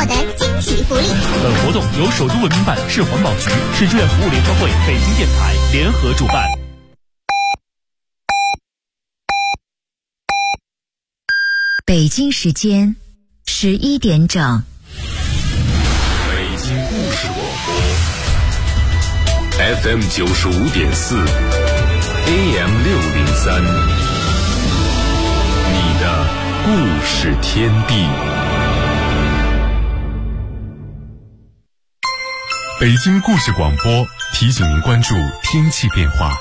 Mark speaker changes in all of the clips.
Speaker 1: 获得惊喜福利。
Speaker 2: 本活动由首都文明办、市环保局、市志愿服务联合会、北京电台联合主办。
Speaker 3: 北京时间11点整。
Speaker 4: 北京故事广播 FM 95.4 AM 603，你的故事天地。北京故事广播提醒您关注天气变化。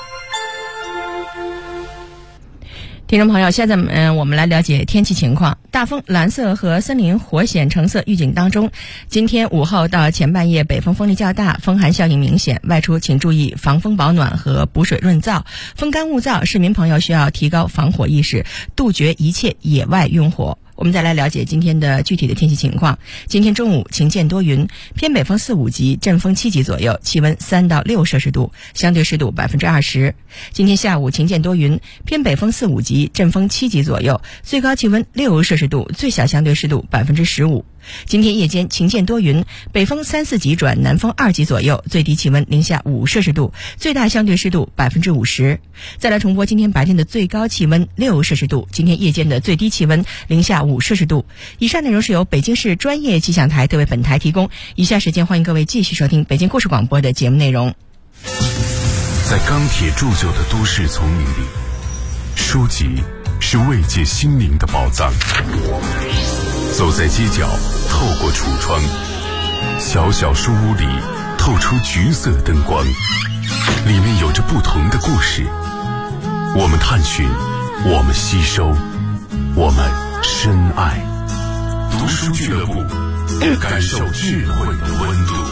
Speaker 5: 听众朋友，现在我们来了解天气情况。大风蓝色和森林火险橙色预警当中，今天午后到前半夜北风风力较大，风寒效应明显，外出请注意防风保暖和补水润燥，风干物燥，市民朋友需要提高防火意识，杜绝一切野外用火。我们再来了解今天的具体的天气情况。今天中午晴间多云，偏北风4、5级，阵风7级左右，气温3到6摄氏度，相对湿度20%。今天下午晴间多云，偏北风4、5级，阵风7级左右，最高气温6摄氏度，最小相对湿度15%。今天夜间晴间多云，北风3、4级转南风2级左右，最低气温零下5摄氏度，最大相对湿度50%。再来重播今天白天的最高气温6摄氏度，今天夜间的最低气温零下5摄氏度。以上内容是由北京市专业气象台特为本台提供。以下时间欢迎各位继续收听北京故事广播的节目内容。
Speaker 4: 在钢铁铸就的都市丛林里，书籍是慰藉心灵的宝藏。走在街角，透过橱窗，小小书屋里透出橘色灯光，里面有着不同的故事。我们探寻，我们吸收，我们深爱。读书俱乐部，感受智慧的温度。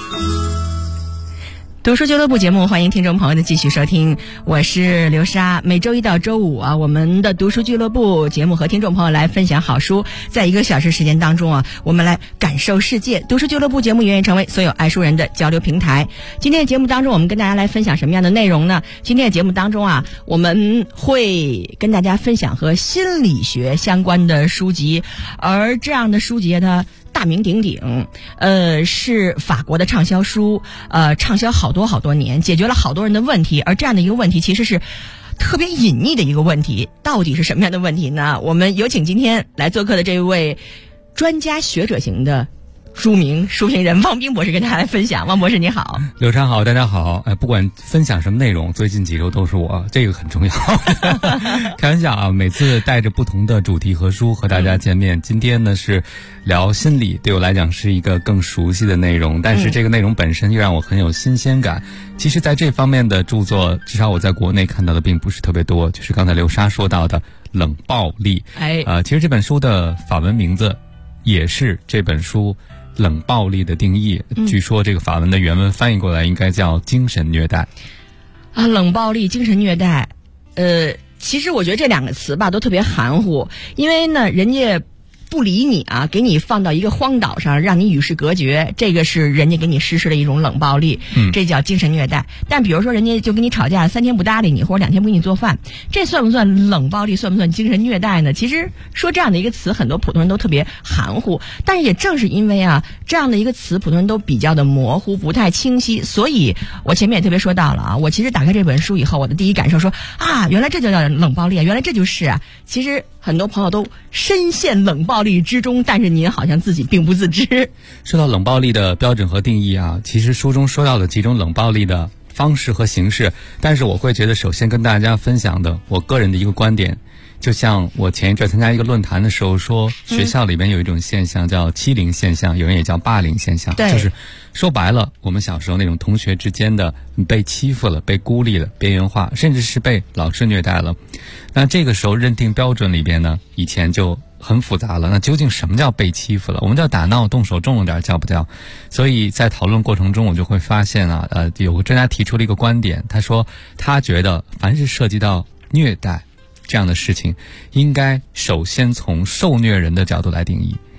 Speaker 5: 读书俱乐部节目，欢迎听众朋友的继续收听，我是刘莎。每周一到周五啊，我们的读书俱乐部节目和听众朋友来分享好书，在1个小时时间当中啊，我们来感受世界。读书俱乐部节目永远成为所有爱书人的交流平台。今天的节目当中，我们跟大家来分享什么样的内容呢？今天的节目当中啊，我们会跟大家分享和心理学相关的书籍，而这样的书籍呢，大名鼎鼎，是法国的畅销书，畅销好多年，解决了好多人的问题。而这样的一个问题，其实是特别隐秘的一个问题。到底是什么样的问题呢？我们有请今天来做客的这位专家学者型的书评人汪斌博士跟大家来分享。汪博士你好。
Speaker 6: 刘畅好，大家好。不管分享什么内容，最近几周都是我，这个很重要。开玩笑啊，每次带着不同的主题和书和大家见面。今天呢是聊心理，对我来讲是一个更熟悉的内容，但是这个内容本身又让我很有新鲜感。其实在这方面的著作，至少我在国内看到的并不是特别多，就是刚才刘莎说到的冷暴力。其实这本书的法文名字也是这本书冷暴力的定义，据说这个法文的原文翻译过来应该叫精神虐待。
Speaker 5: 冷暴力、精神虐待，其实我觉得这两个词吧都特别含糊，因为呢，人家不理你啊，给你放到一个荒岛上，让你与世隔绝，这个是人家给你实施的一种冷暴力，这叫精神虐待。但比如说人家就跟你吵架，3天不搭理你，或者2天不给你做饭，这算不算冷暴力？算不算精神虐待呢？其实说这样的一个词，很多普通人都特别含糊，但是也正是因为啊这样的一个词，普通人都比较的模糊，不太清晰，所以我前面也特别说到了啊，我其实打开这本书以后，我的第一感受说啊，原来这就叫冷暴力，原来这就是啊，其实很多朋友都深陷冷暴力之中，但是您好像自己并不自知。
Speaker 6: 说到冷暴力的标准和定义啊，其实书中说到的几种冷暴力的方式和形式，但是我会觉得首先跟大家分享的我个人的一个观点，就像我前一阵参加一个论坛的时候说，学校里面有一种现象叫欺凌现象，有人也叫霸凌现象，就是说白了，我们小时候那种同学之间的被欺负了、被孤立了、边缘化，甚至是被老师虐待了。那这个时候认定标准里边呢，以前就很复杂了。那究竟什么叫被欺负了？我们叫打闹动手重了点，叫不叫？所以在讨论过程中，我就会发现啊，有个专家提出了一个观点，他说他觉得凡是涉及到虐待这样的事情，应该首先从受虐人的角度来定义。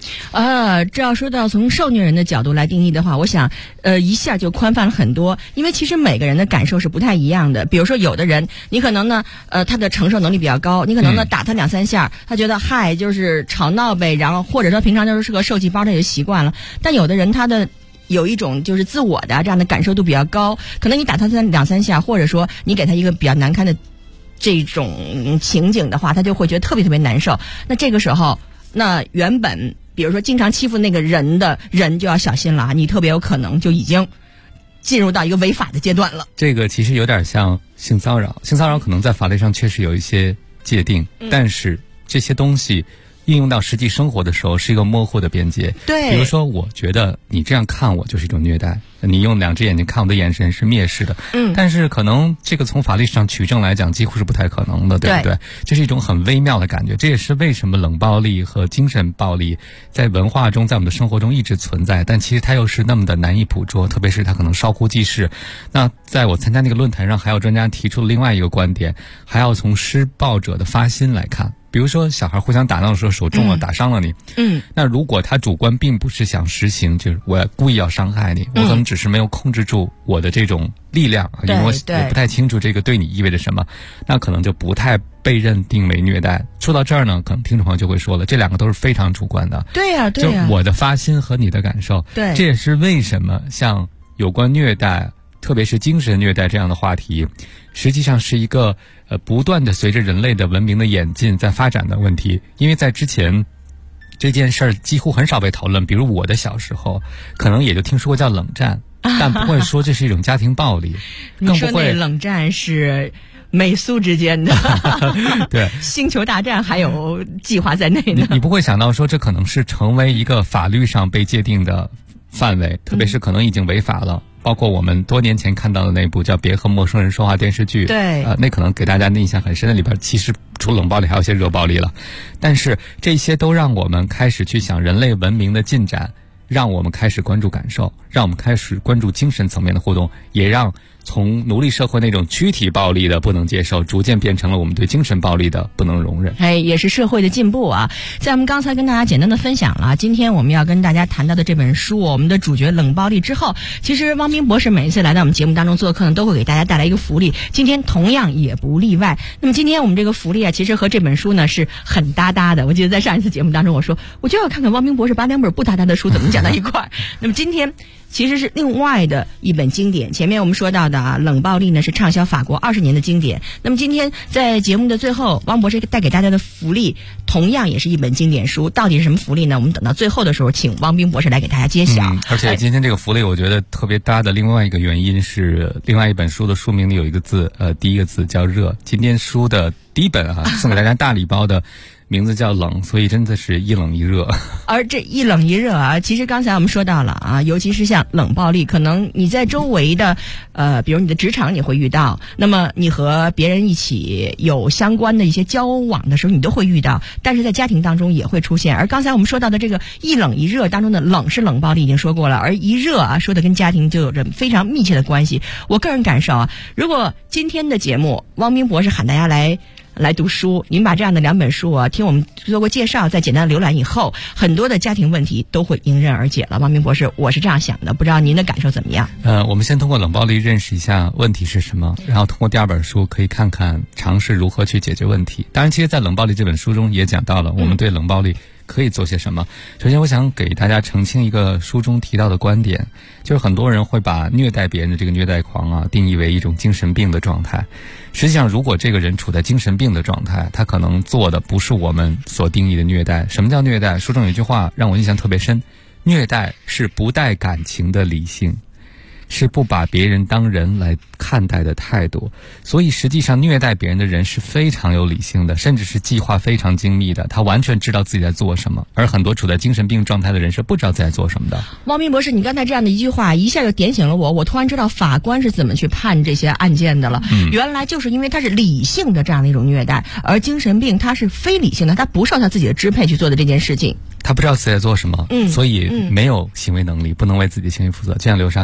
Speaker 5: 这要说到从受虐人的角度来定义的话，我想一下就宽泛了很多，因为其实每个人的感受是不太一样的。比如说有的人你可能呢他的承受能力比较高，你可能呢打他2-3下，他觉得嗨就是吵闹呗，然后或者说平常就是个受气包，他也习惯了。但有的人他的有一种就是自我的这样的感受度比较高，可能你打他2-3下，或者说你给他一个比较难堪的这种情景的话，他就会觉得特别特别难受。那这个时候，那原本比如说经常欺负那个人的人就要小心了啊，你特别有可能就已经进入到一个违法的阶段了。
Speaker 6: 这个其实有点像性骚扰，性骚扰可能在法律上确实有一些界定，但是这些东西应用到实际生活的时候是一个模糊的边界。
Speaker 5: 对，
Speaker 6: 比如说我觉得你这样看我就是一种虐待，你用2只眼睛看我的眼神是蔑视的。但是可能这个从法律上取证来讲几乎是不太可能的，对不对？这是一种很微妙的感觉。这也是为什么冷暴力和精神暴力在文化中在我们的生活中一直存在，但其实它又是那么的难以捕捉，特别是它可能稍忽即逝。那在我参加那个论坛上，还有专家提出了另外一个观点，还要从施暴者的发心来看。比如说小孩互相打闹的时候手重了，打伤了你，那如果他主观并不是想实行，就是我故意要伤害你，我可能只是没有控制住我的这种力量，因为我不太清楚这个对你意味着什么，那可能就不太被认定为虐待。说到这儿呢，可能听众朋友就会说了，这2个都是非常主观的。
Speaker 5: 对呀，
Speaker 6: 就我的发心和你的感受。对，这也是为什么像有关虐待，特别是精神虐待这样的话题，实际上是一个不断的随着人类的文明的演进在发展的问题。因为在之前这件事儿几乎很少被讨论，比如我的小时候可能也就听说过叫冷战，但不会说这是一种家庭暴力。
Speaker 5: 你说那冷战是美苏之间的对星球大战还有计划在内的，
Speaker 6: 你不会想到说这可能是成为一个法律上被界定的范围，特别是可能已经违法了。包括我们多年前看到的那部叫《别和陌生人说话》电视剧，
Speaker 5: 对，
Speaker 6: 那可能给大家印象很深的里边，其实除了冷暴力还有一些热暴力了。但是这些都让我们开始去想人类文明的进展，让我们开始关注感受，让我们开始关注精神层面的互动，也让从奴隶社会那种躯体暴力的不能接受，逐渐变成了我们对精神暴力的不能容忍。
Speaker 5: 也是社会的进步啊。在我们刚才跟大家简单的分享了今天我们要跟大家谈到的这本书，我们的主角冷暴力之后，其实汪斌博士每一次来到我们节目当中做客呢，都会给大家带来一个福利，今天同样也不例外。那么今天我们这个福利啊，其实和这本书呢是很搭的。我记得在上一次节目当中我说，我就要看看汪斌博士把2本不搭的书怎么讲到一块儿。那么今天其实是另外的一本经典。前面我们说到的冷暴力呢是畅销法国20年的经典。那么今天在节目的最后，汪博士带给大家的福利同样也是一本经典书，到底是什么福利呢？我们等到最后的时候请汪斌博士来给大家揭晓。
Speaker 6: 而且今天这个福利我觉得特别搭的另外一个原因是，另外一本书的书名里有一个字，第一个字叫热。今天书的第一本送给大家大礼包的名字叫冷，所以真的是一冷一热。
Speaker 5: 而这一冷一热其实刚才我们说到了尤其是像冷暴力，可能你在周围的比如你的职场你会遇到，那么你和别人一起有相关的一些交往的时候你都会遇到，但是在家庭当中也会出现。而刚才我们说到的这个一冷一热当中的冷是冷暴力已经说过了，而一热说的跟家庭就有着非常密切的关系。我个人感受如果今天的节目汪斌博士喊大家来读书，您把这样的2本书听我们做过介绍，再简单浏览以后，很多的家庭问题都会迎刃而解了。汪斌博士，我是这样想的，不知道您的感受怎么样？
Speaker 6: 我们先通过冷暴力认识一下问题是什么，然后通过第2本书可以看看尝试如何去解决问题。当然其实在冷暴力这本书中也讲到了我们对冷暴力可以做些什么。首先我想给大家澄清一个书中提到的观点，就是很多人会把虐待别人的这个虐待狂定义为一种精神病的状态。实际上如果这个人处在精神病的状态，他可能做的不是我们所定义的虐待。什么叫虐待？书中有一句话让我印象特别深，虐待是不带感情的理性，是不把别人当人来看待的态度。所以实际上虐待别人的人是非常有理性的，甚至是计划非常精密的，他完全知道自己在做什么。而很多处在精神病状态的人是不知道自己在做什么的。
Speaker 5: 汪斌博士，你刚才这样的一句话一下就点醒了我突然知道法官是怎么去判这些案件的了。原来就是因为他是理性的这样的一种虐待，而精神病他是非理性的，他不受他自己的支配去做的这件事情，
Speaker 6: 他不知道自己在做什么，所以没有行为能力，不能为自己的行为负责。就像刘莎刚才讲到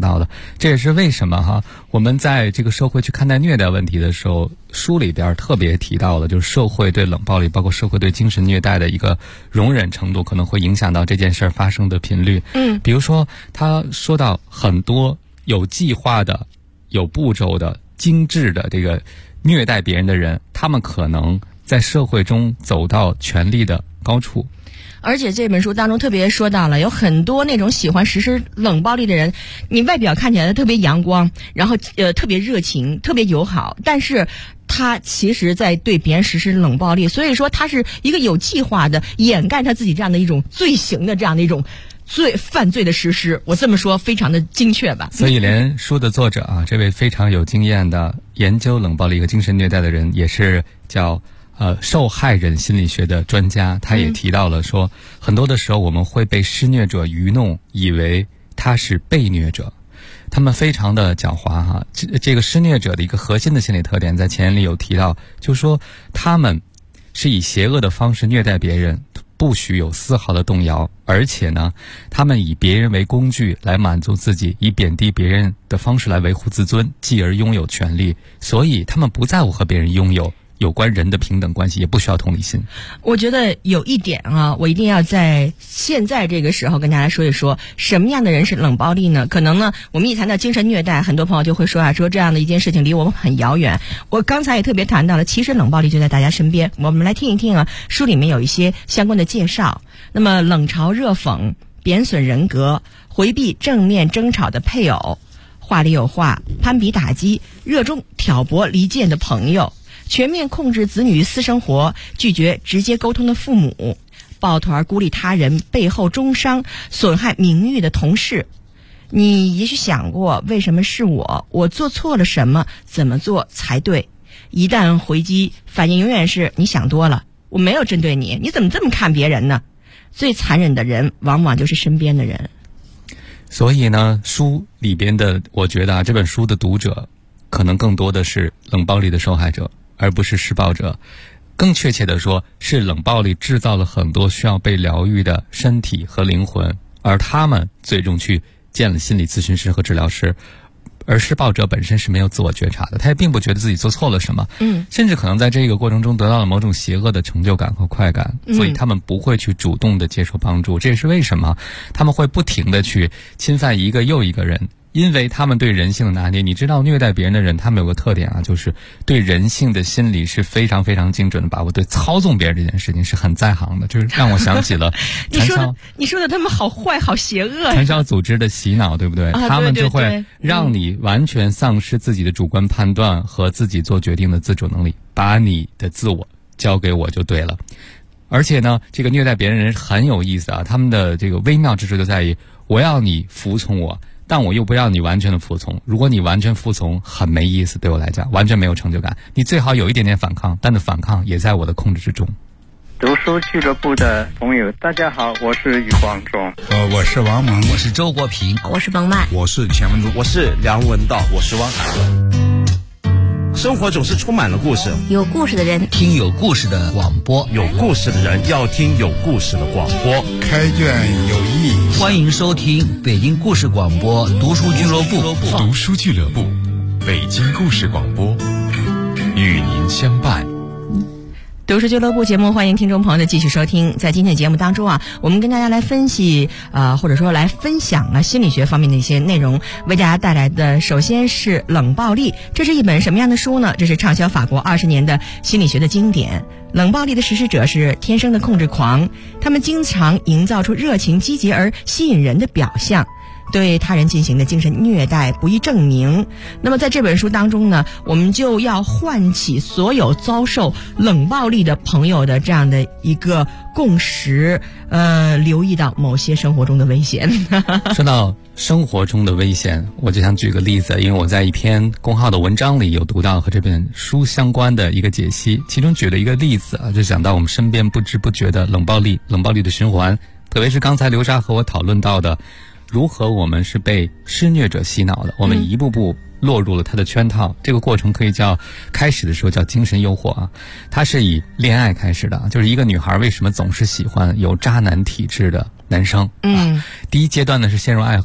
Speaker 6: 到的。这也是为什么哈，我们在这个社会去看待虐待问题的时候，书里边特别提到了，就是社会对冷暴力，包括社会对精神虐待的一个容忍程度，可能会影响到这件事儿发生的频率。比如说他说到很多有计划的、有步骤的、精致的这个虐待别人的人，他们可能在社会中走到权力的高处。
Speaker 5: 而且这本书当中特别说到了，有很多那种喜欢实施冷暴力的人，你外表看起来特别阳光，然后特别热情，特别友好，但是他其实在对别人实施冷暴力，所以说他是一个有计划的掩盖他自己这样的一种罪行的这样的一种犯罪的实施。我这么说非常的精确吧？
Speaker 6: 所以连书的作者啊，这位非常有经验的研究冷暴力和精神虐待的人，也是叫受害人心理学的专家，他也提到了说，很多的时候我们会被施虐者愚弄，以为他是被虐者，他们非常的狡猾哈。这个施虐者的一个核心的心理特点，在前言里有提到，就是说他们是以邪恶的方式虐待别人，不许有丝毫的动摇，而且呢，他们以别人为工具来满足自己，以贬低别人的方式来维护自尊，继而拥有权利，所以他们不在乎和别人拥有关人的平等关系，也不需要同理心。
Speaker 5: 我觉得有一点啊，我一定要在现在这个时候跟大家说一说，什么样的人是冷暴力呢？可能呢，我们一谈到精神虐待，很多朋友就会说说这样的一件事情离我们很遥远。我刚才也特别谈到了，其实冷暴力就在大家身边。我们来听一听啊，书里面有一些相关的介绍。那么冷嘲热讽、贬损人格、回避正面争吵的配偶、话里有话、攀比打击、热衷挑拨离间的朋友、全面控制子女私生活、拒绝直接沟通的父母、抱团孤立他人、背后中伤、损害名誉的同事。你也许想过，为什么是我做错了什么？怎么做才对？一旦回击，反应永远是你想多了，我没有针对你，你怎么这么看别人呢？最残忍的人往往就是身边的人。
Speaker 6: 所以呢，书里边的，我觉得这本书的读者可能更多的是冷暴力的受害者，而不是施暴者。更确切的说，是冷暴力制造了很多需要被疗愈的身体和灵魂，而他们最终去见了心理咨询师和治疗师。而施暴者本身是没有自我觉察的，他也并不觉得自己做错了什么，甚至可能在这个过程中得到了某种邪恶的成就感和快感，所以他们不会去主动的接受帮助。这也是为什么他们会不停的去侵犯一个又一个人，因为他们对人性的拿捏。你知道虐待别人的人，他们有个特点啊，就是对人性的心理是非常非常精准的把握，对操纵别人这件事情是很在行的。就是让我想起了
Speaker 5: 你说的他们好坏好邪恶呀。
Speaker 6: 传销组织的洗脑，对不对？他们就会让你完全丧失自己的主观判断和自己做决定的自主能力，把你的自我交给我就对了。而且呢，这个虐待别人人很有意思啊，他们的这个微妙之处就在于，我要你服从我，但我又不要你完全的服从。如果你完全服从，很没意思，对我来讲完全没有成就感。你最好有一点点反抗，但是反抗也在我的控制之中。
Speaker 1: 读书俱乐部的朋友，大家好，我是余光中。
Speaker 7: 我是王蒙，
Speaker 8: 我是周国平，
Speaker 3: 我是彭曼，
Speaker 7: 我是钱文忠，
Speaker 9: 我是梁文道，我是汪涵。生活总是充满了故事，
Speaker 3: 有故事的人
Speaker 8: 听有故事的广播，
Speaker 9: 有故事的人要听有故事的广播。
Speaker 7: 开卷有益，
Speaker 8: 欢迎收听北京故事广播读书俱乐部。
Speaker 4: 读书俱乐部，北京故事广播，与您相伴。
Speaker 5: 读书俱乐部节目，欢迎听众朋友的继续收听。在今天的节目当中啊，我们跟大家来分析或者说来分享了心理学方面的一些内容。为大家带来的首先是《冷暴力》，这是一本什么样的书呢？这是畅销法国20年的心理学的经典。冷暴力的实施者是天生的控制狂，他们经常营造出热情积极而吸引人的表象，对他人进行的精神虐待不易证明。那么在这本书当中呢，我们就要唤起所有遭受冷暴力的朋友的这样的一个共识，留意到某些生活中的危险。
Speaker 6: 说到生活中的危险，我就想举个例子，因为我在一篇公号的文章里有读到和这本书相关的一个解析，其中举了一个例子啊，就讲到我们身边不知不觉的冷暴力的循环，特别是刚才刘莎和我讨论到的，如何我们是被施虐者洗脑的，我们一步步落入了他的圈套。这个过程可以叫开始的时候叫精神诱惑啊，它是以恋爱开始的，就是一个女孩为什么总是喜欢有渣男体质的男生。第一阶段呢是陷入爱河，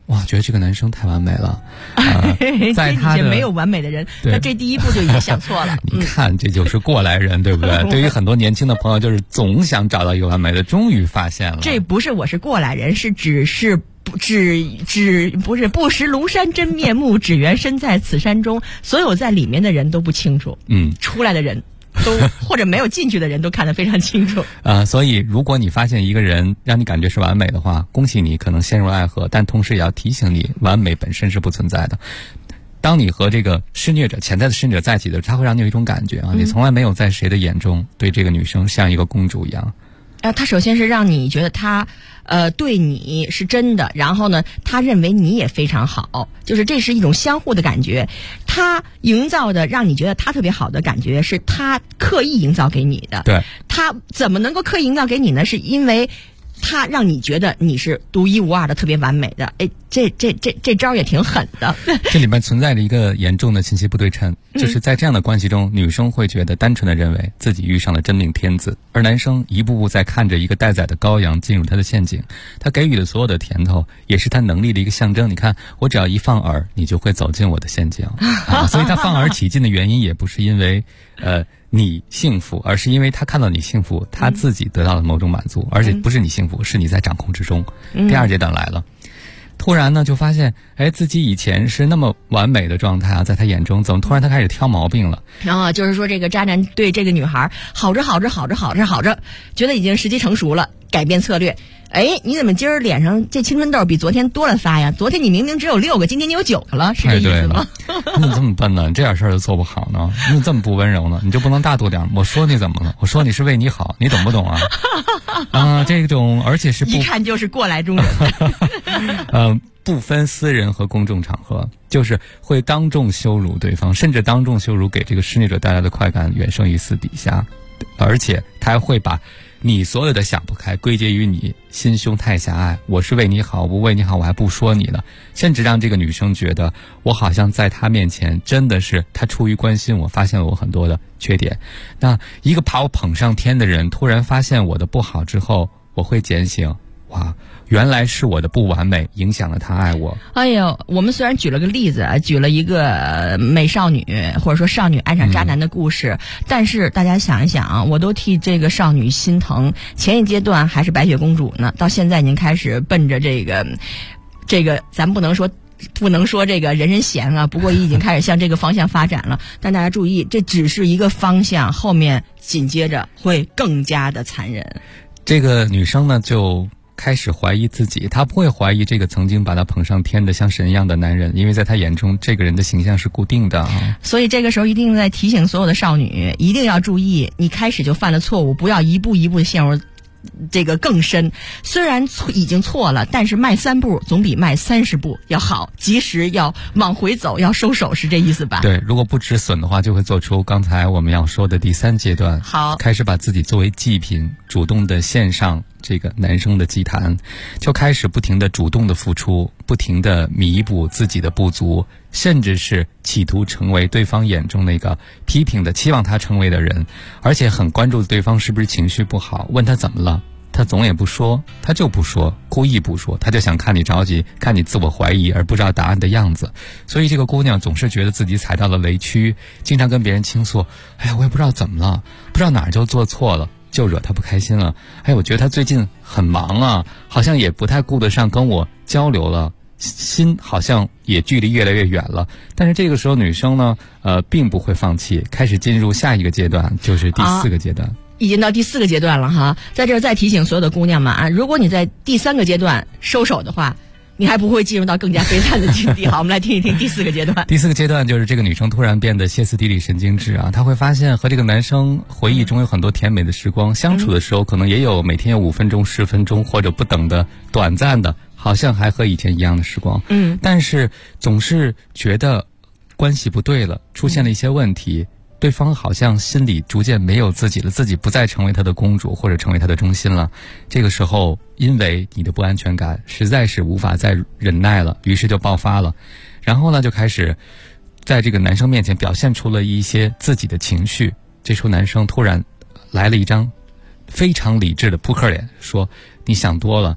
Speaker 6: 哇，觉得这个男生太完美了。在他的
Speaker 5: 没有完美的人，那这第一步就已经想错了。
Speaker 6: 你看，这就是过来人，对不对？对于很多年轻的朋友，就是总想找到一个完美的，终于发现了。
Speaker 5: 这不是我是过来人，是不是不识庐山真面目，只缘身在此山中。所有在里面的人都不清楚，出来的人都或者没有进去的人都看得非常清楚。
Speaker 6: 所以如果你发现一个人让你感觉是完美的话，恭喜你可能陷入爱河，但同时也要提醒你，完美本身是不存在的。当你和这个施虐者、潜在的施虐者在一起的时候，他会让你有一种感觉啊，你从来没有在谁的眼中对这个女生像一个公主一样。
Speaker 5: 他首先是让你觉得他对你是真的，然后呢他认为你也非常好，就是这是一种相互的感觉。他营造的让你觉得他特别好的感觉是他刻意营造给你的。
Speaker 6: 对，
Speaker 5: 他怎么能够刻意营造给你呢？是因为他让你觉得你是独一无二的、特别完美的。这招也挺狠的。
Speaker 6: 这里面存在着一个严重的信息不对称，就是在这样的关系中，女生会觉得单纯的认为自己遇上了真命天子，而男生一步步在看着一个待宰的羔羊进入他的陷阱。他给予的所有的甜头，也是他能力的一个象征。你看，我只要一放饵，你就会走进我的陷阱。所以他放饵起劲的原因，也不是因为你幸福，而是因为他看到你幸福，他自己得到了某种满足，而且不是你幸福，是你在掌控之中。第二阶段来了。突然呢，就发现，自己以前是那么完美的状态啊，在他眼中，怎么突然他开始挑毛病了？
Speaker 5: 然后就是说，这个渣男对这个女孩好着，觉得已经时机成熟了，改变策略。你怎么今儿脸上这青春痘比昨天多了仨呀？昨天你明明只有6个，今天你有9个了，是这意思吗？
Speaker 6: 你怎么这么笨呢？这点事儿都做不好呢？你怎么这么不温柔呢？你就不能大度点？我说你怎么了？我说你是为你好，你懂不懂啊？这种而且是
Speaker 5: 一看就是过来中人。
Speaker 6: 不分私人和公众场合，就是会当众羞辱对方，甚至当众羞辱给这个施虐者带来的快感远胜于私底下，而且他还会把你所有的想不开归结于你心胸太狭隘，我是为你好，不为你好我还不说你了，甚至让这个女生觉得我好像在她面前真的是她出于关心我，发现了我很多的缺点。那一个把我捧上天的人突然发现我的不好之后，我会警醒，哇，原来是我的不完美影响了他爱我。
Speaker 5: 我们虽然举了个例子，举了一个美少女或者说少女爱上渣男的故事，但是大家想一想啊，我都替这个少女心疼。前一阶段还是白雪公主呢，到现在您开始奔着这个咱不能说这个人人嫌啊，不过已经开始向这个方向发展了。但大家注意，这只是一个方向，后面紧接着会更加的残忍。
Speaker 6: 这个女生呢就开始怀疑自己，她不会怀疑这个曾经把她捧上天的像神一样的男人，因为在她眼中这个人的形象是固定的啊。
Speaker 5: 所以这个时候一定在提醒所有的少女，一定要注意，你开始就犯了错误，不要一步一步的陷入这个更深。虽然已经错了，但是迈3步总比迈30步要好，及时要往回走，要收手，是这意思吧？
Speaker 6: 对，如果不止损的话，就会做出刚才我们要说的第3阶段。
Speaker 5: 好，
Speaker 6: 开始把自己作为祭品，主动的献上这个男生的祭坛，就开始不停的主动的付出，不停的弥补自己的不足，甚至是企图成为对方眼中那个批评的期望他成为的人，而且很关注对方是不是情绪不好，问他怎么了，他总也不说，他就不说，故意不说，他就想看你着急，看你自我怀疑而不知道答案的样子。所以这个姑娘总是觉得自己踩到了雷区，经常跟别人倾诉，我也不知道怎么了，不知道哪儿就做错了，就惹他不开心了。我觉得他最近很忙啊，好像也不太顾得上跟我交流了，心好像也距离越来越远了。但是这个时候女生呢并不会放弃，开始进入下一个阶段，就是第4个阶段。
Speaker 5: 已经到第4个阶段了哈，在这儿再提醒所有的姑娘们啊，如果你在第3个阶段收手的话，你还不会进入到更加悲惨的境地。好，我们来听一听第4个阶段。
Speaker 6: 第4个阶段就是这个女生突然变得歇斯底里、神经质啊，她会发现和这个男生回忆中有很多甜美的时光，相处的时候可能也有每天有5分钟、10分钟或者不等的短暂的，好像还和以前一样的时光。但是总是觉得关系不对了，出现了一些问题。对方好像心里逐渐没有自己了，自己不再成为他的公主或者成为他的中心了。这个时候因为你的不安全感实在是无法再忍耐了，于是就爆发了。然后呢就开始在这个男生面前表现出了一些自己的情绪。这时候男生突然来了一张非常理智的扑克脸，说你想多了，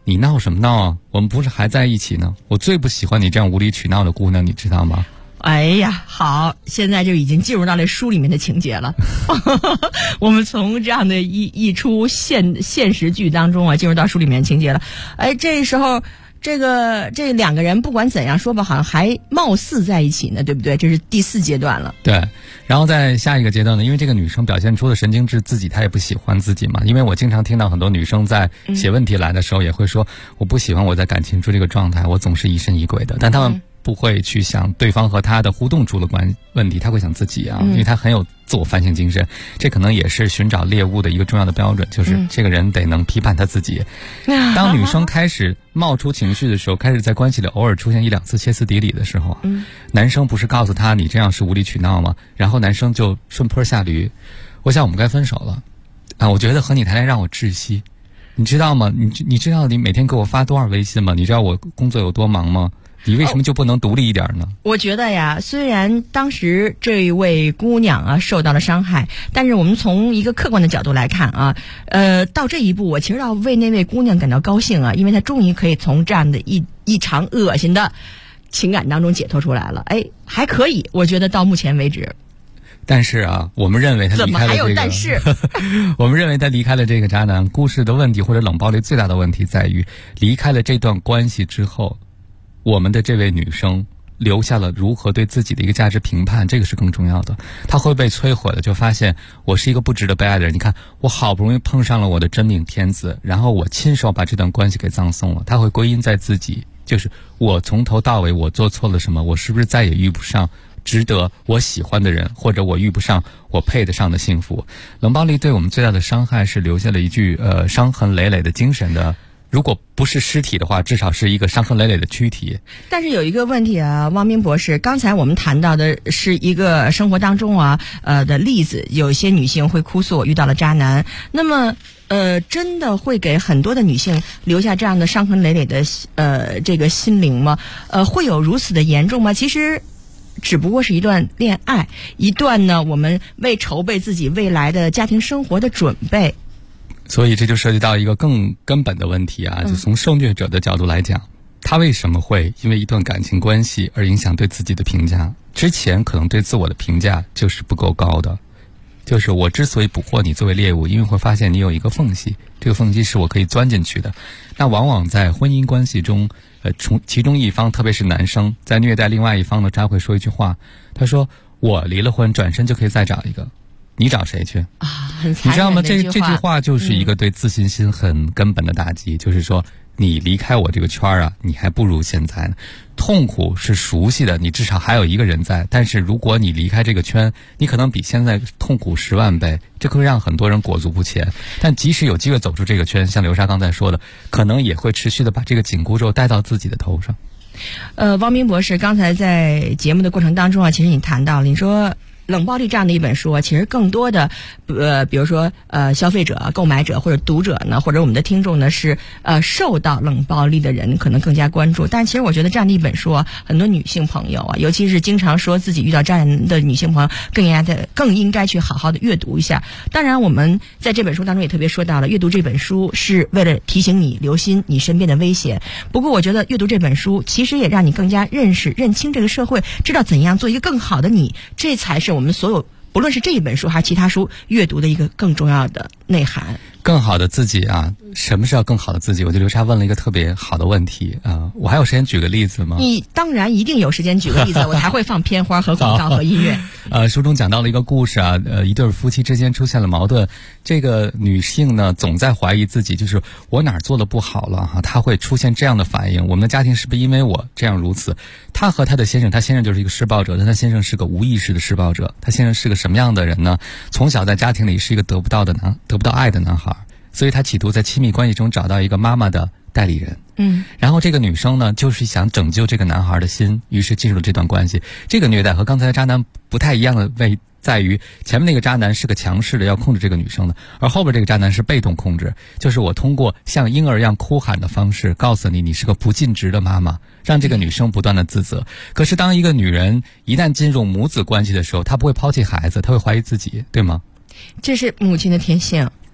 Speaker 6: 你闹什么闹啊？我们不是还在一起呢？我最不喜欢你这样无理取闹的姑娘，你知道吗？
Speaker 5: 哎呀，好，现在就已经进入到这书里面的情节了。我们从这样的一出现实剧当中啊，进入到书里面的情节了。哎，这时候这两个人不管怎样说吧，好像还貌似在一起呢，对不对？这是第4阶段了。
Speaker 6: 对，然后在下一个阶段呢，因为这个女生表现出的神经质，自己她也不喜欢自己嘛。因为我经常听到很多女生在写问题来的时候也会说，我不喜欢我在感情中这个状态，我总是疑神疑鬼的。但他们不会去想对方和他的互动出了问题，他会想自己啊，因为他很有自我反省精神。这可能也是寻找猎物的一个重要的标准，就是这个人得能批判他自己。当女生开始冒出情绪的时候，开始在关系里偶尔出现1-2次歇斯底里的时候，男生不是告诉他你这样是无理取闹吗？然后男生就顺坡下驴，我想我们该分手了啊！我觉得和你谈恋爱让我窒息，你知道吗？你知道你每天给我发多少微信吗？你知道我工作有多忙吗？你为什么就不能独立一点呢？
Speaker 5: 我觉得呀，虽然当时这位姑娘啊受到了伤害，但是我们从一个客观的角度来看啊，到这一步，我其实要为那位姑娘感到高兴啊，因为她终于可以从这样的一场恶心的情感当中解脱出来了。哎，还可以，我觉得到目前为止。
Speaker 6: 但是啊，我们认为他离开了这个，怎么还有但是？我们认为他离开了这个渣男，故事的问题或者冷暴力最大的问题在于，离开了这段关系之后，我们的这位女生留下了如何对自己的一个价值评判，这个是更重要的。她会被摧毁了，就发现我是一个不值得被爱的人。你看，我好不容易碰上了我的真命天子，然后我亲手把这段关系给葬送了。她会归因在自己，就是我从头到尾我做错了什么，我是不是再也遇不上值得我喜欢的人，或者我遇不上我配得上的幸福。冷暴力对我们最大的伤害是留下了一具伤痕累累的精神的，如果不是尸体的话，至少是一个伤痕累累的躯体。
Speaker 5: 但是有一个问题啊，汪斌博士，刚才我们谈到的是一个生活当中的例子，有一些女性会哭诉我遇到了渣男，那么真的会给很多的女性留下这样的伤痕累累的这个心灵吗？会有如此的严重吗？其实只不过是一段恋爱，一段呢我们为筹备自己未来的家庭生活的准备。
Speaker 6: 所以这就涉及到一个更根本的问题啊，就从受虐者的角度来讲，他为什么会因为一段感情关系而影响对自己的评价？之前可能对自我的评价就是不够高的，就是我之所以捕获你作为猎物，因为会发现你有一个缝隙，这个缝隙是我可以钻进去的。那往往在婚姻关系中，其中一方，特别是男生，在虐待另外一方的，他会说一句话，他说我离了婚，转身就可以再找一个，你找谁去
Speaker 5: 啊？很残忍的一句话。
Speaker 6: 你知道吗？这句话就是一个对自信心很根本的打击，就是说你离开我这个圈啊，你还不如现在呢。痛苦是熟悉的，你至少还有一个人在，但是如果你离开这个圈，你可能比现在痛苦10万倍，这会让很多人裹足不前。但即使有机会走出这个圈，像刘莎刚才说的，可能也会持续的把这个紧箍咒戴到自己的头上。
Speaker 5: 汪斌博士，刚才在节目的过程当中啊，其实你谈到了，你说冷暴力这样的一本书啊，其实更多的比如说消费者、购买者或者读者呢，或者我们的听众呢，是受到冷暴力的人可能更加关注。但其实我觉得这样的一本书啊，很多女性朋友啊，尤其是经常说自己遇到渣男的女性朋友，更应该去好好的阅读一下。当然我们在这本书当中也特别说到了，阅读这本书是为了提醒你留心你身边的危险。不过我觉得阅读这本书其实也让你更加认清这个社会，知道怎样做一个更好的你，这才是我们所有不论是这一本书还是其他书阅读的一个更重要的内涵。
Speaker 6: 更好的自己啊，什么是要更好的自己？我觉得刘莎问了一个特别好的问题啊，我还有时间举个例子吗？
Speaker 5: 你当然一定有时间举个例子，我才会放片花和广告和音乐。
Speaker 6: 书中讲到了一个故事啊，一对夫妻之间出现了矛盾，这个女性呢总在怀疑自己，就是我哪儿做的不好了哈，她会出现这样的反应，我们的家庭是不是因为我这样如此？她和她的先生，她先生就是一个施暴者，但她先生是个无意识的施暴者。她先生是个什么样的人呢？从小在家庭里是一个得不到爱的男孩，所以他企图在亲密关系中找到一个妈妈的代理人。然后这个女生呢，就是想拯救这个男孩的心，于是进入了这段关系。这个虐待和刚才的渣男不太一样的在于，前面那个渣男是个强势的要控制这个女生的，而后边这个渣男是被动控制，就是我通过像婴儿一样哭喊的方式告诉你，你是个不尽职的妈妈，让这个女生不断的自责。可是当一个女人一旦进入母子关系的时候，她不会抛弃孩子，她会怀疑自己，对吗？
Speaker 5: 这是母亲的天性。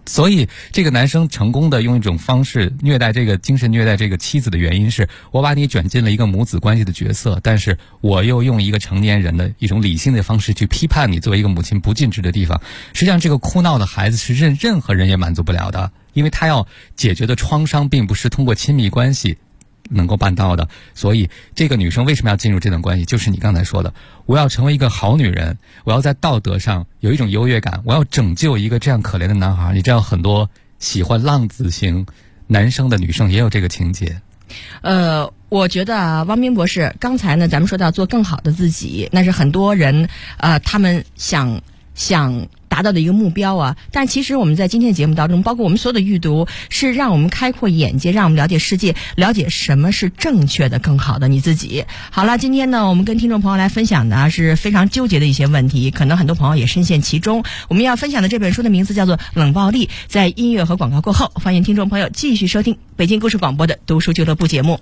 Speaker 6: 所以这个男生成功的用一种方式虐待精神虐待这个妻子的原因是，我把你卷进了一个母子关系的角色，但是我又用一个成年人的一种理性的方式去批判你作为一个母亲不尽职的地方。实际上这个哭闹的孩子是任何人也满足不了的，因为他要解决的创伤并不是通过亲密关系能够办到的。所以这个女生为什么要进入这段关系，就是你刚才说的，我要成为一个好女人，我要在道德上有一种优越感，我要拯救一个这样可怜的男孩。你知道很多喜欢浪子型男生的女生也有这个情节。
Speaker 5: 我觉得啊，汪斌博士，刚才呢咱们说到做更好的自己，那是很多人他们想达到的一个目标啊。但其实我们在今天的节目当中，包括我们所有的阅读，是让我们开阔眼界，让我们了解世界，了解什么是正确的、更好的你自己。好了，今天呢，我们跟听众朋友来分享的是非常纠结的一些问题，可能很多朋友也深陷其中。我们要分享的这本书的名字叫做《冷暴力》。在音乐和广告过后，欢迎听众朋友继续收听北京故事广播的读书俱乐部节目。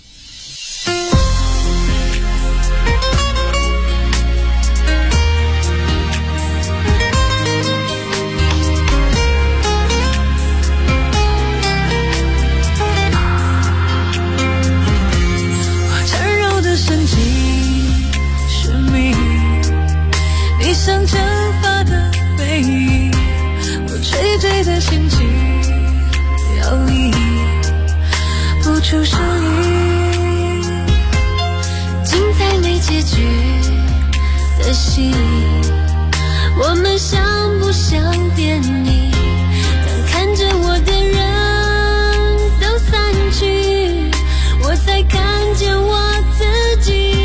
Speaker 10: 像蒸发的回忆，我垂坠的心情摇曳不出声音，精彩没结局的戏，我们像不像电影？当看着我的人都散去，我才看见我自己。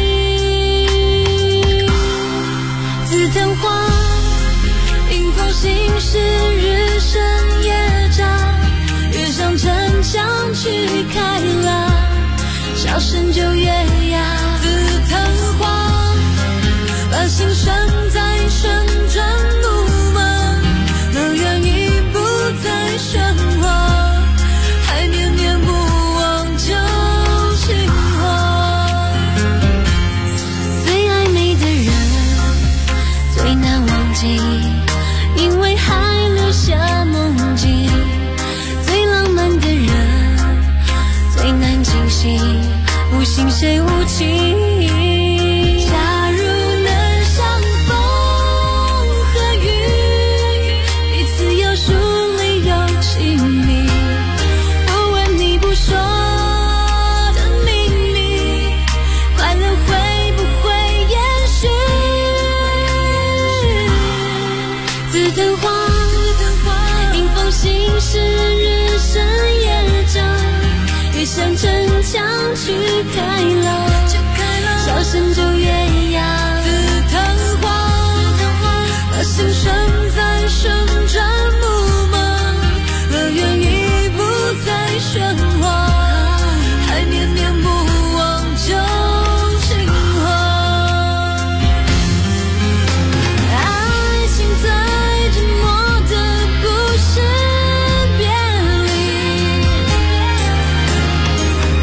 Speaker 10: 紫藤花迎风行驶，日升夜长，越向城墙去开朗，笑声就越哑。紫藤花把心拴在旋转木马，乐园已不再喧哗，还念念不忘旧情话。最暧昧的人最难忘记，因为还留下梦境。最浪漫的人最难清醒，不信谁无情。假如能相逢和雨，彼此有疏离有亲密，我问你不说的秘密，快乐会不会延续？紫藤花迎风行驶，日升夜长，越向城墙去开朗，笑声就越哑。紫藤花把心拴在旋转木马，乐园已不再喧哗，还念念不忘旧情话。爱情最折磨的不是别离，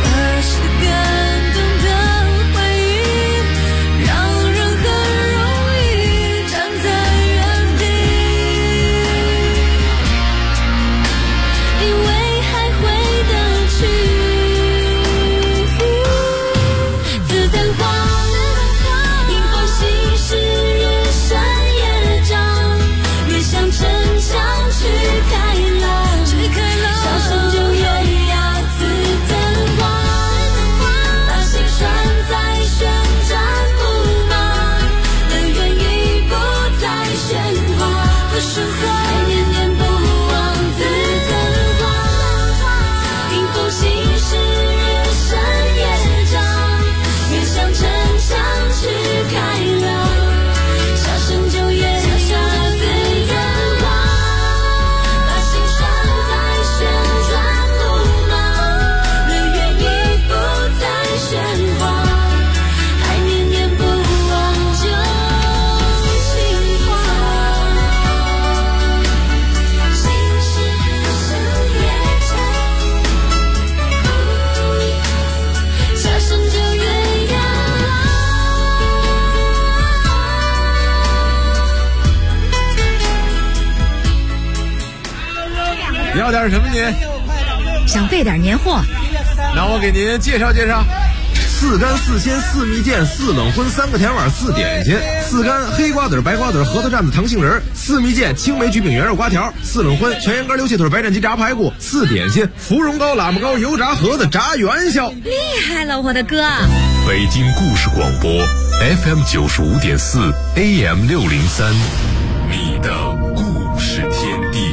Speaker 11: 要点什么您？
Speaker 3: 想备点年货。
Speaker 11: 那我给您介绍介绍。4干4鲜4蜜饯4冷荤3个甜碗4点心，4干黑瓜子白瓜子核桃蘸子糖杏仁，4蜜饯青梅焗饼圆肉瓜条，4冷荤全羊肝溜蟹腿白斩鸡炸排骨，4点心芙蓉糕喇嘛糕油炸盒子炸元宵。
Speaker 3: 厉害了，我的哥！
Speaker 4: 北京故事广播 FM 95.4 AM 603，你的故事天地。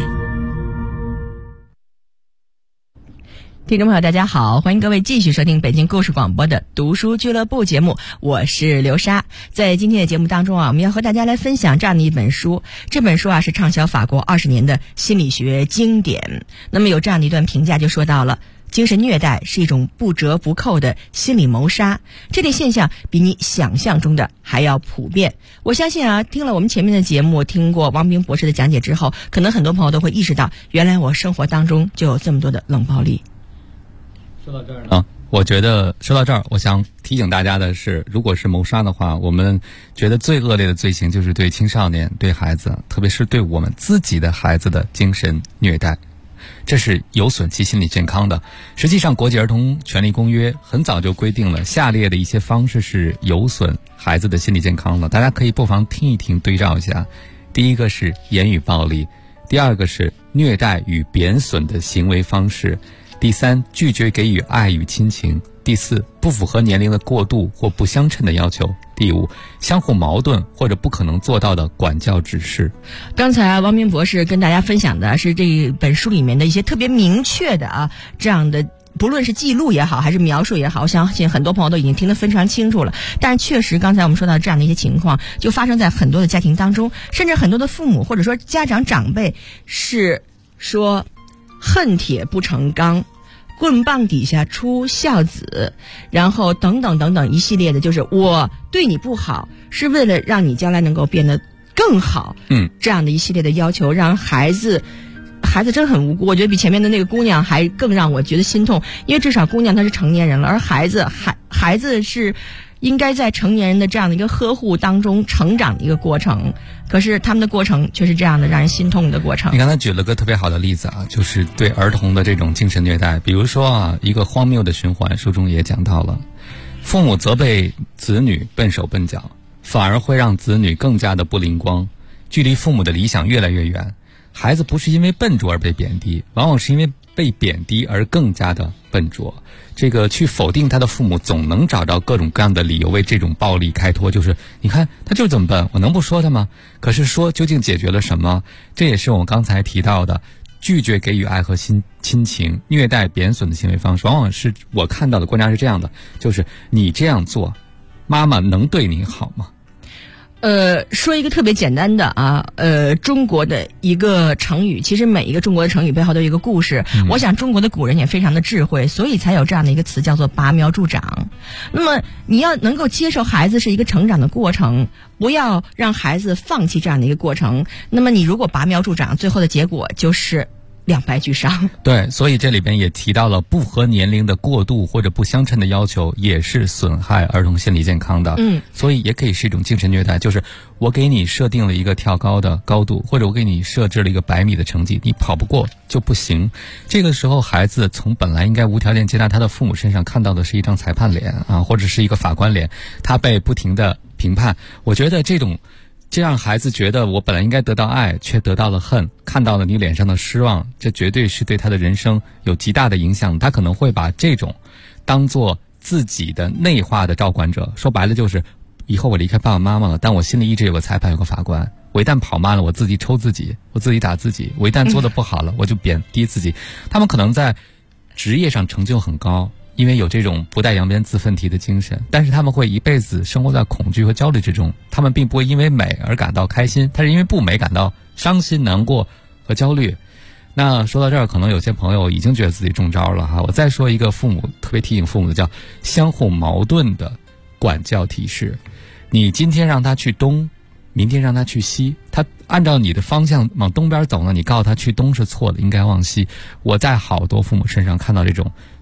Speaker 5: 听众朋友大家好，欢迎各位继续收听北京故事广播的读书俱乐部节目，我是刘莎。在今天的节目当中啊，我们要和大家来分享这样的一本书，这本书啊是畅销法国20年的心理学经典。那么有这样的一段评价就说到了，精神虐待是一种不折不扣的心理谋杀，这类现象比你想象中的还要普遍。我相信啊，听了我们前面的节目，听过王冰博士的讲解之后，可能很多朋友都会意识到，原来我生活当中就有这么多的冷暴力。
Speaker 6: 说到这儿呢，我觉得说到这儿，我想提醒大家的是，如果是谋杀的话，我们觉得最恶劣的罪行就是对青少年、对孩子，特别是对我们自己的孩子的精神虐待，这是有损其心理健康的。实际上，国际儿童权利公约很早就规定了下列的一些方式是有损孩子的心理健康的，大家可以不妨听一听，对照一下。第一个是言语暴力，第二个是虐待与贬损的行为方式，第三，拒绝给予爱与亲情，第四，不符合年龄的过度或不相称的要求，第五，相互矛盾或者不可能做到的管教指示。
Speaker 5: 刚才王明博士跟大家分享的是这本书里面的一些特别明确的这样的，不论是记录也好还是描述也好，我相信很多朋友都已经听得非常清楚了。但是确实刚才我们说到这样的一些情况就发生在很多的家庭当中，甚至很多的父母或者说家长长辈是说恨铁不成钢，棍棒底下出孝子，然后等等等等一系列的，就是我对你不好是为了让你将来能够变得更好，这样的一系列的要求，让孩子真很无辜。我觉得比前面的那个姑娘还更让我觉得心痛，因为至少姑娘她是成年人了，而孩子是应该在成年人的这样的一个呵护当中成长的一个过程，可是他们的过程却是这样的让人心痛的过程。
Speaker 6: 你刚才举了个特别好的例子啊，就是对儿童的这种精神虐待。比如说啊，一个荒谬的循环，书中也讲到了，父母责备子女笨手笨脚，反而会让子女更加的不灵光，距离父母的理想越来越远。孩子不是因为笨拙而被贬低，往往是因为被贬低而更加的笨拙。这个去否定他的父母，总能找到各种各样的理由为这种暴力开脱，就是你看他就是这么笨，我能不说他吗？可是说究竟解决了什么？这也是我刚才提到的拒绝给予爱和亲情、虐待贬损的行为方式。往往是我看到的国家是这样的，就是你这样做，妈妈能对你好吗？
Speaker 5: 说一个特别简单的中国的一个成语，其实每一个中国的成语背后都有一个故事。我想中国的古人也非常的智慧，所以才有这样的一个词叫做拔苗助长。那么你要能够接受孩子是一个成长的过程，不要让孩子放弃这样的一个过程。那么你如果拔苗助长，最后的结果就是两败俱伤。
Speaker 6: 对，所以这里边也提到了不合年龄的过度或者不相称的要求也是损害儿童心理健康的。所以也可以是一种精神虐待，就是我给你设定了一个跳高的高度，或者我给你设置了一个100米的成绩，你跑不过就不行。这个时候孩子从本来应该无条件接纳他的父母身上看到的是一张裁判脸啊，或者是一个法官脸，他被不停的评判。我觉得这让孩子觉得我本来应该得到爱，却得到了恨，看到了你脸上的失望，这绝对是对他的人生有极大的影响。他可能会把这种当做自己的内化的照管者，说白了就是以后我离开爸爸妈妈了，但我心里一直有个裁判，有个法官，我一旦跑慢了，我自己抽自己，我自己打自己，我一旦做得不好了，我就贬低自己。他们可能在职业上成就很高，因为有这种不带扬鞭自奋蹄的精神，但是他们会一辈子生活在恐惧和焦虑之中。他们并不会因为美而感到开心，他是因为不美感到伤心、难过和焦虑。那说到这儿，可能有些朋友已经觉得自己中招了哈。我再说一个父母特别提醒父母的，叫相互矛盾的管教提示。你今天让他去东，明天让他去西，他按照你的方向往东边走呢，你告诉他去东是错的，应该往西。我在好多父母身上看到这种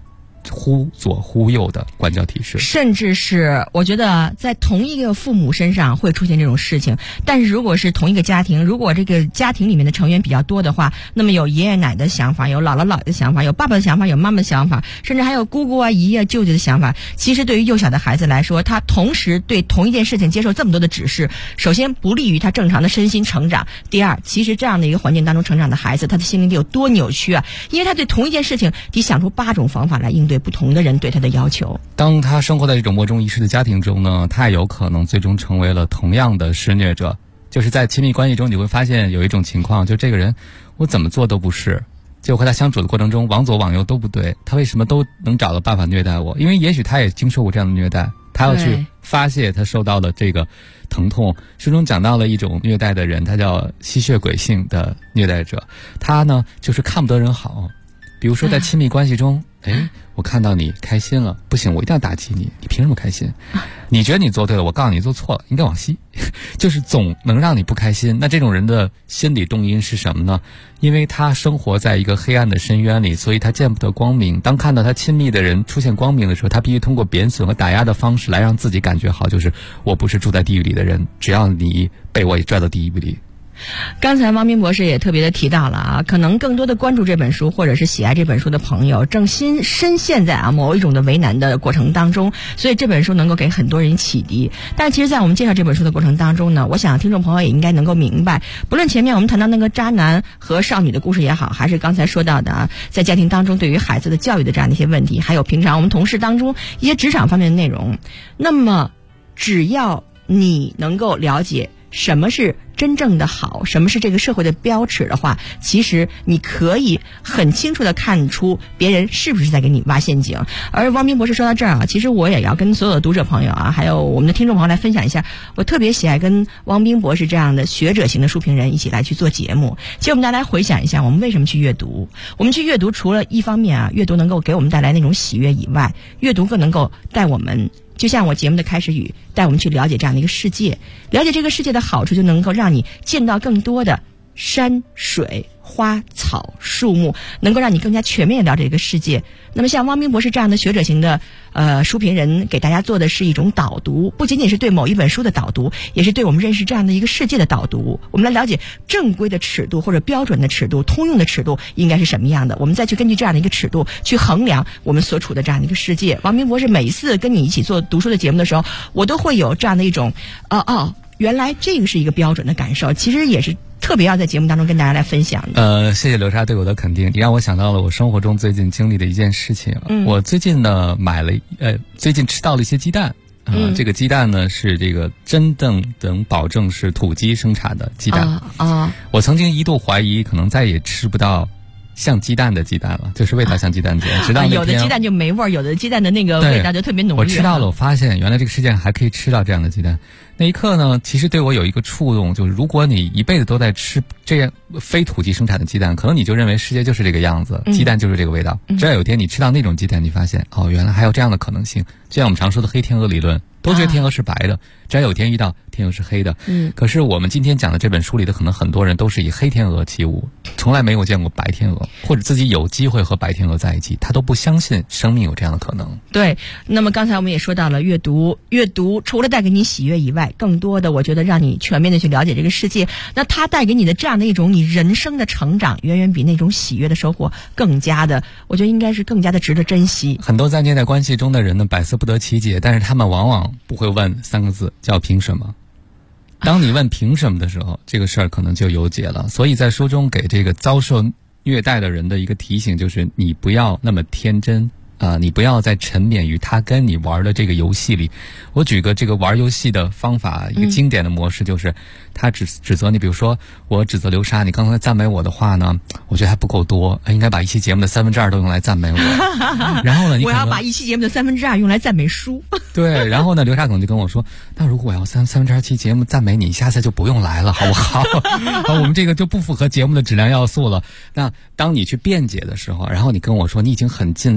Speaker 6: 忽左忽右的管教体式，
Speaker 5: 甚至是我觉得在同一个父母身上会出现这种事情。但是如果是同一个家庭，如果这个家庭里面的成员比较多的话，那么有爷爷奶奶的想法，有姥姥姥爷的想法，有爸爸的想法，有妈妈的想法，甚至还有姑姑啊、姨啊、舅舅的想法。其实对于幼小的孩子来说，他同时对同一件事情接受这么多的指示，首先不利于他正常的身心成长。第二，其实这样的一个环境当中成长的孩子，他的心灵得有多扭曲啊！因为他对同一件事情得想出8种方法来应对不同的人对他的要求。
Speaker 6: 当他生活在这种莫衷一是的家庭中呢，他也有可能最终成为了同样的施虐者。就是在亲密关系中，你会发现有一种情况，就这个人我怎么做都不是，就和他相处的过程中往左往右都不对，他为什么都能找到办法虐待我？因为也许他也经受过这样的虐待，他要去发泄他受到的这个疼痛。书中讲到了一种虐待的人，他叫吸血鬼性的虐待者，他呢就是看不得人好。比如说在亲密关系中，我看到你开心了，不行，我一定要打击你，你凭什么开心？你觉得你做对了，我告诉你做错了，应该往西，就是总能让你不开心。那这种人的心理动因是什么呢？因为他生活在一个黑暗的深渊里，所以他见不得光明。当看到他亲密的人出现光明的时候，他必须通过贬损和打压的方式来让自己感觉好，就是我不是住在地狱里的人，只要你被我也拽到地狱里。
Speaker 5: 刚才汪斌博士也特别的提到了啊，可能更多的关注这本书或者是喜爱这本书的朋友正深陷在某一种的为难的过程当中，所以这本书能够给很多人启迪。但其实在我们介绍这本书的过程当中呢，我想听众朋友也应该能够明白，不论前面我们谈到那个渣男和少女的故事也好，还是刚才说到的啊，在家庭当中对于孩子的教育的这样的一些问题，还有平常我们同事当中一些职场方面的内容，那么只要你能够了解什么是真正的好，什么是这个社会的标尺的话，其实你可以很清楚地看出别人是不是在给你挖陷阱。而汪斌博士说到这儿啊，其实我也要跟所有的读者朋友啊，还有我们的听众朋友来分享一下，我特别喜爱跟汪斌博士这样的学者型的书评人一起来去做节目。其实我们大家来回想一下，我们为什么去阅读？我们去阅读，除了一方面啊，阅读能够给我们带来那种喜悦以外，阅读更能够带我们，就像我节目的开始语，带我们去了解这样的一个世界。了解这个世界的好处，就能够让你见到更多的山水花草树木，能够让你更加全面地了解这个世界。那么像汪斌博士这样的学者型的书评人给大家做的是一种导读，不仅仅是对某一本书的导读，也是对我们认识这样的一个世界的导读。我们来了解正规的尺度或者标准的尺度、通用的尺度应该是什么样的，我们再去根据这样的一个尺度去衡量我们所处的这样的一个世界。汪斌博士每一次跟你一起做读书的节目的时候，我都会有这样的一种原来这个是一个标准的感受，其实也是特别要在节目当中跟大家来分享的。
Speaker 6: 谢谢刘莎对我的肯定，你让我想到了我生活中最近经历的一件事情。我最近呢最近吃到了一些鸡蛋。这个鸡蛋呢是这个真正能保证是土鸡生产的鸡蛋。我曾经一度怀疑可能再也吃不到像鸡蛋的鸡蛋了，就是味道像鸡蛋的，直到那天
Speaker 5: 有的鸡蛋就没味儿，有的鸡蛋的那个味道就特别浓郁。
Speaker 6: 我吃到了，我发现原来这个世界上还可以吃到这样的鸡蛋。那一刻呢，其实对我有一个触动，就是如果你一辈子都在吃这样非土鸡生产的鸡蛋，可能你就认为世界就是这个样子，鸡蛋就是这个味道。直到有一天你吃到那种鸡蛋，你发现原来还有这样的可能性。就像我们常说的黑天鹅理论，都觉得天鹅是白的，只要有一天遇到天鹅是黑的。可是我们今天讲的这本书里的可能很多人都是以黑天鹅起舞，从来没有见过白天鹅，或者自己有机会和白天鹅在一起，他都不相信生命有这样的可能。
Speaker 5: 对，那么刚才我们也说到了阅读除了带给你喜悦以外，更多的我觉得让你全面的去了解这个世界，那它带给你的这样的一种你人生的成长，远远比那种喜悦的收获更加的，我觉得应该是更加的值得珍惜。
Speaker 6: 很多在虐待关系中的人呢，百思不得其解，但是他们往往不会问3个字，叫凭什么。当你问凭什么的时候，这个事儿可能就有解了。所以在书中给这个遭受虐待的人的一个提醒，就是你不要那么天真你不要再沉湎于他跟你玩的这个游戏里。我举个这个玩游戏的方法，一个经典的模式就是他指责你，比如说我指责刘莎，你刚才赞美我的话呢，我觉得还不够多，应该把一期节目的2/3都用来赞美我。然后呢，
Speaker 5: 我要把一期节目的2/3用来赞美书。对，
Speaker 6: 然后呢，刘莎可能就跟我说，那如果我要3/2期节目赞美你，下次就不用来了，好不好？我们这个就不符合节目的质量要素了。那当你去辩解的时候，然后你跟我说你已经很尽力了，你看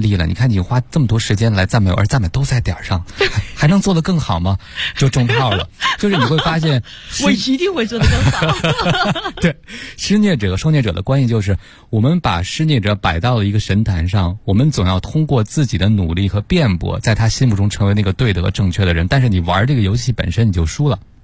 Speaker 6: 看你花这么多时间来赞美我，而赞美都在点儿上，还能做得更好吗？就中套了。就是你会发现，
Speaker 5: 我一定会做得更好。
Speaker 6: 对，施虐者和受虐者的关系就是，我们把施虐者摆到了一个神坛上，我们总要通过自己的努力和辩驳，在他心目中成为那个对的和正确的人。但是你玩这个游戏本身你就输了。